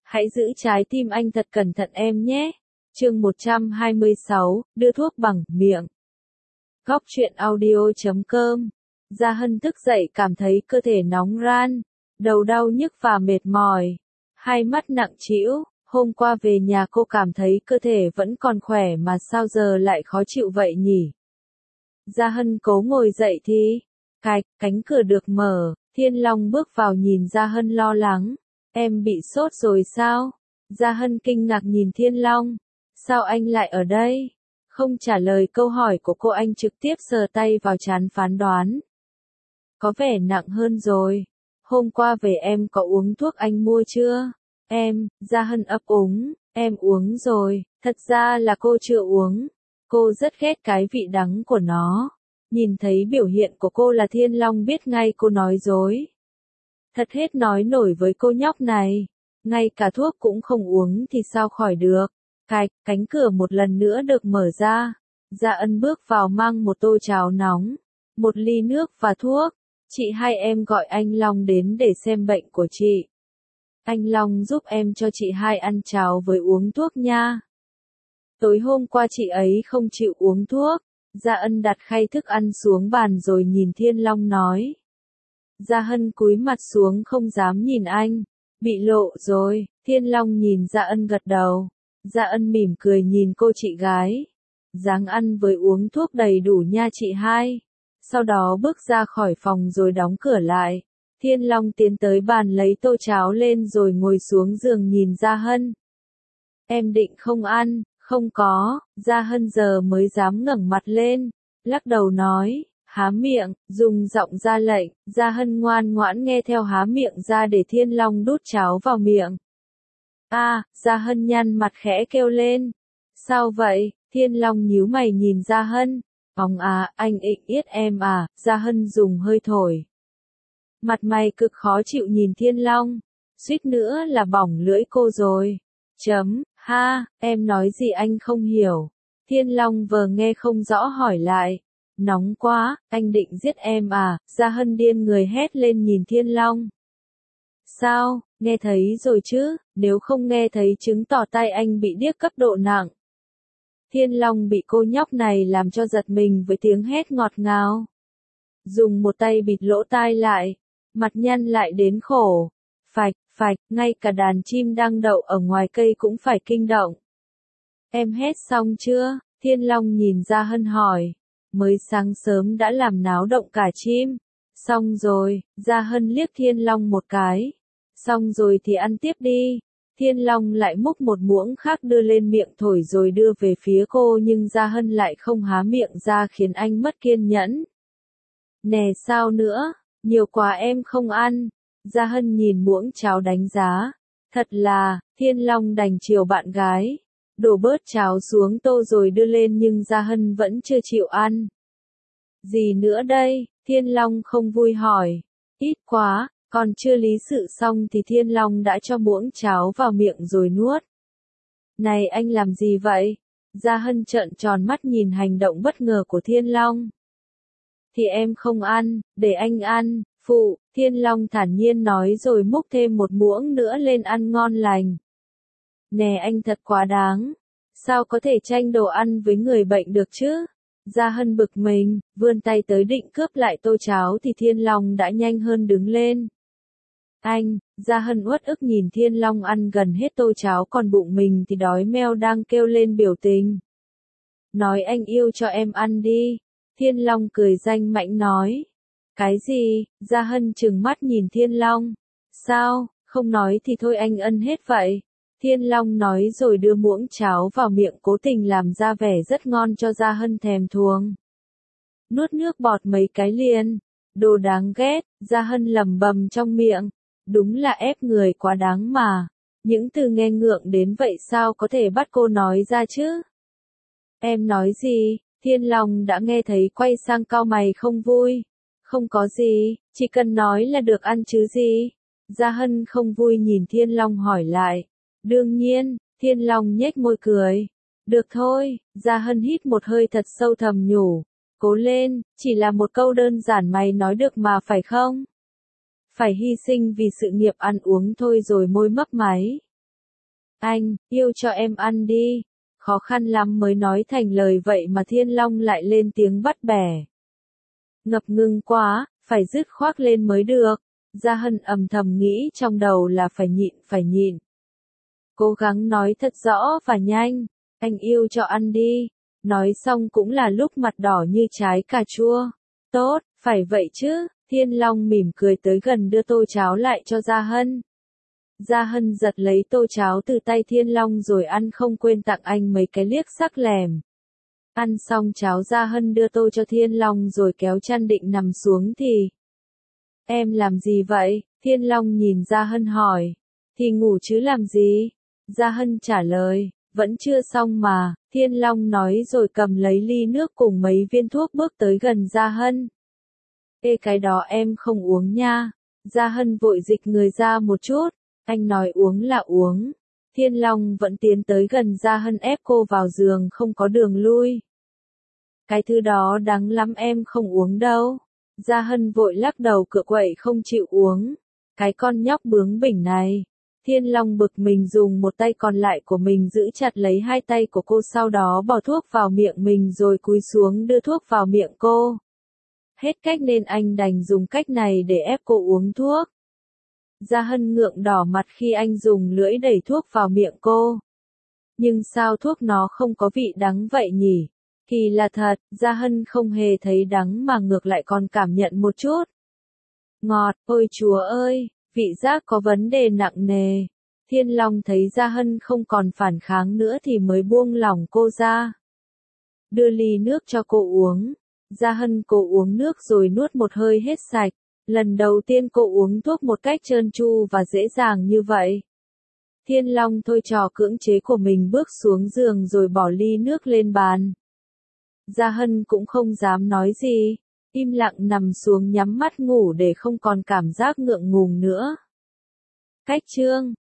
Hãy giữ trái tim anh thật cẩn thận em nhé. Chương 126, đưa thuốc bằng miệng. Góc truyện audio.com. Gia Hân thức dậy cảm thấy cơ thể nóng ran, đầu đau nhức và mệt mỏi, hai mắt nặng trĩu. Hôm qua về nhà cô cảm thấy cơ thể vẫn còn khỏe mà sao giờ lại khó chịu vậy nhỉ? Gia Hân cố ngồi dậy thì, cánh cửa được mở, Thiên Long bước vào nhìn Gia Hân lo lắng. Em bị sốt rồi sao? Gia Hân kinh ngạc nhìn Thiên Long. Sao anh lại ở đây? Không trả lời câu hỏi của cô, anh trực tiếp sờ tay vào trán phán đoán. Có vẻ nặng hơn rồi. Hôm qua về em có uống thuốc anh mua chưa? Gia Hân ấp úng, em uống rồi, thật ra là cô chưa uống. Cô rất ghét cái vị đắng của nó. Nhìn thấy biểu hiện của cô là Thiên Long biết ngay cô nói dối. Thật hết nói nổi với cô nhóc này. Ngay cả thuốc cũng không uống thì sao khỏi được. Cánh cửa một lần nữa được mở ra. Gia Ân bước vào mang một tô cháo nóng, một ly nước và thuốc. Chị hai em gọi anh Long đến để xem bệnh của chị. Anh Long giúp em cho chị hai ăn cháo với uống thuốc nha. Tối hôm qua chị ấy không chịu uống thuốc. Gia Ân đặt khay thức ăn xuống bàn rồi nhìn Thiên Long nói. Gia Hân cúi mặt xuống không dám nhìn anh. Bị lộ rồi. Thiên Long nhìn Gia Ân gật đầu. Gia Ân mỉm cười nhìn cô chị gái. Ráng ăn với uống thuốc đầy đủ nha chị hai. Sau đó bước ra khỏi phòng rồi đóng cửa lại. Thiên Long tiến tới bàn lấy tô cháo lên rồi ngồi xuống giường nhìn Gia Hân. Em định không ăn? Không có. Gia Hân giờ mới dám ngẩng mặt lên, lắc đầu nói, há miệng, dùng giọng ra lệnh. Gia Hân ngoan ngoãn nghe theo há miệng ra để Thiên Long đút cháo vào miệng. Gia Hân nhăn mặt khẽ kêu lên. Sao vậy? Thiên Long nhíu mày nhìn Gia Hân. Anh ịnh yết em à? Gia Hân dùng hơi thổi. Mặt mày cực khó chịu nhìn Thiên Long. Suýt nữa là bỏng lưỡi cô rồi. Em nói gì anh không hiểu. Thiên Long vờ nghe không rõ hỏi lại. Nóng quá, anh định giết em à? Gia Hân điên người hét lên nhìn Thiên Long. Sao, nghe thấy rồi chứ, nếu không nghe thấy chứng tỏ tay anh bị điếc cấp độ nặng. Thiên Long bị cô nhóc này làm cho giật mình với tiếng hét ngọt ngào. Dùng một tay bịt lỗ tai lại, mặt nhăn lại đến khổ. Phạch, ngay cả đàn chim đang đậu ở ngoài cây cũng phải kinh động. Em hét xong chưa? Thiên Long nhìn Gia Hân hỏi. Mới sáng sớm đã làm náo động cả chim. Xong rồi. Gia Hân liếc Thiên Long một cái. Xong rồi thì ăn tiếp đi. Thiên Long lại múc một muỗng khác đưa lên miệng thổi rồi đưa về phía cô, nhưng Gia Hân lại không há miệng ra khiến anh mất kiên nhẫn. Nè sao nữa? Nhiều quá em không ăn. Gia Hân nhìn muỗng cháo đánh giá. Thật là, Thiên Long đành chiều bạn gái. Đổ bớt cháo xuống tô rồi đưa lên nhưng Gia Hân vẫn chưa chịu ăn. Gì nữa đây? Thiên Long không vui hỏi. Ít quá, còn chưa lý sự xong thì Thiên Long đã cho muỗng cháo vào miệng rồi nuốt. Này anh làm gì vậy? Gia Hân trợn tròn mắt nhìn hành động bất ngờ của Thiên Long. Thì em không ăn, để anh ăn. Phụ, Thiên Long thản nhiên nói rồi múc thêm một muỗng nữa lên ăn ngon lành. Nè anh thật quá đáng. Sao có thể tranh đồ ăn với người bệnh được chứ? Gia Hân bực mình, vươn tay tới định cướp lại tô cháo thì Thiên Long đã nhanh hơn đứng lên. Gia Hân uất ức nhìn Thiên Long ăn gần hết tô cháo còn bụng mình thì đói meo đang kêu lên biểu tình. Nói anh yêu cho em ăn đi. Thiên Long cười danh mãnh nói. Cái gì? Gia Hân trừng mắt nhìn Thiên Long. Sao, không nói thì thôi anh ân hết vậy. Thiên Long nói rồi đưa muỗng cháo vào miệng cố tình làm ra vẻ rất ngon cho Gia Hân thèm thuồng. Nuốt nước bọt mấy cái liền. Đồ đáng ghét, Gia Hân lẩm bẩm trong miệng. Đúng là ép người quá đáng mà. Những từ nghe ngượng đến vậy sao có thể bắt cô nói ra chứ? Em nói gì? Thiên Long đã nghe thấy quay sang cau mày không vui. Không có gì, chỉ cần nói là được ăn chứ gì. Gia Hân không vui nhìn Thiên Long hỏi lại. Đương nhiên, Thiên Long nhếch môi cười. Được thôi, Gia Hân hít một hơi thật sâu thầm nhủ. Cố lên, chỉ là một câu đơn giản mày nói được mà phải không? Phải hy sinh vì sự nghiệp ăn uống thôi rồi môi mấp máy. Anh, yêu cho em ăn đi. Khó khăn lắm mới nói thành lời vậy mà Thiên Long lại lên tiếng bắt bẻ. Ngập ngừng quá, phải dứt khoát lên mới được. Gia Hân âm thầm nghĩ trong đầu là phải nhịn. Cố gắng nói thật rõ và nhanh, anh yêu cho ăn đi. Nói xong cũng là lúc mặt đỏ như trái cà chua. Tốt, phải vậy chứ. Thiên Long mỉm cười tới gần đưa tô cháo lại cho Gia Hân. Gia Hân giật lấy tô cháo từ tay Thiên Long rồi ăn không quên tặng anh mấy cái liếc sắc lẻm. Ăn xong cháo Gia Hân đưa tô cho Thiên Long rồi kéo chăn định nằm xuống thì. Em làm gì vậy? Thiên Long nhìn Gia Hân hỏi. Thì ngủ chứ làm gì? Gia Hân trả lời, vẫn chưa xong mà. Thiên Long nói rồi cầm lấy ly nước cùng mấy viên thuốc bước tới gần Gia Hân. Ê cái đó em không uống nha. Gia Hân vội dịch người ra một chút. Anh nói uống là uống. Thiên Long vẫn tiến tới gần Gia Hân ép cô vào giường không có đường lui. Cái thứ đó đắng lắm em không uống đâu. Gia Hân vội lắc đầu cựa quậy không chịu uống. Cái con nhóc bướng bỉnh này. Thiên Long bực mình dùng một tay còn lại của mình giữ chặt lấy hai tay của cô sau đó bỏ thuốc vào miệng mình rồi cúi xuống đưa thuốc vào miệng cô. Hết cách nên anh đành dùng cách này để ép cô uống thuốc. Gia Hân ngượng đỏ mặt khi anh dùng lưỡi đẩy thuốc vào miệng cô. Nhưng sao thuốc nó không có vị đắng vậy nhỉ? Kỳ là thật, Gia Hân không hề thấy đắng mà ngược lại còn cảm nhận một chút. Ngọt, ôi chúa ơi, vị giác có vấn đề nặng nề. Thiên Long thấy Gia Hân không còn phản kháng nữa thì mới buông lỏng cô ra. Đưa ly nước cho cô uống. Gia Hân cô uống nước rồi nuốt một hơi hết sạch. Lần đầu tiên cô uống thuốc một cách trơn tru và dễ dàng như vậy. Thiên Long thôi trò cưỡng chế của mình bước xuống giường rồi bỏ ly nước lên bàn. Gia Hân cũng không dám nói gì, im lặng nằm xuống nhắm mắt ngủ để không còn cảm giác ngượng ngùng nữa. Cách chương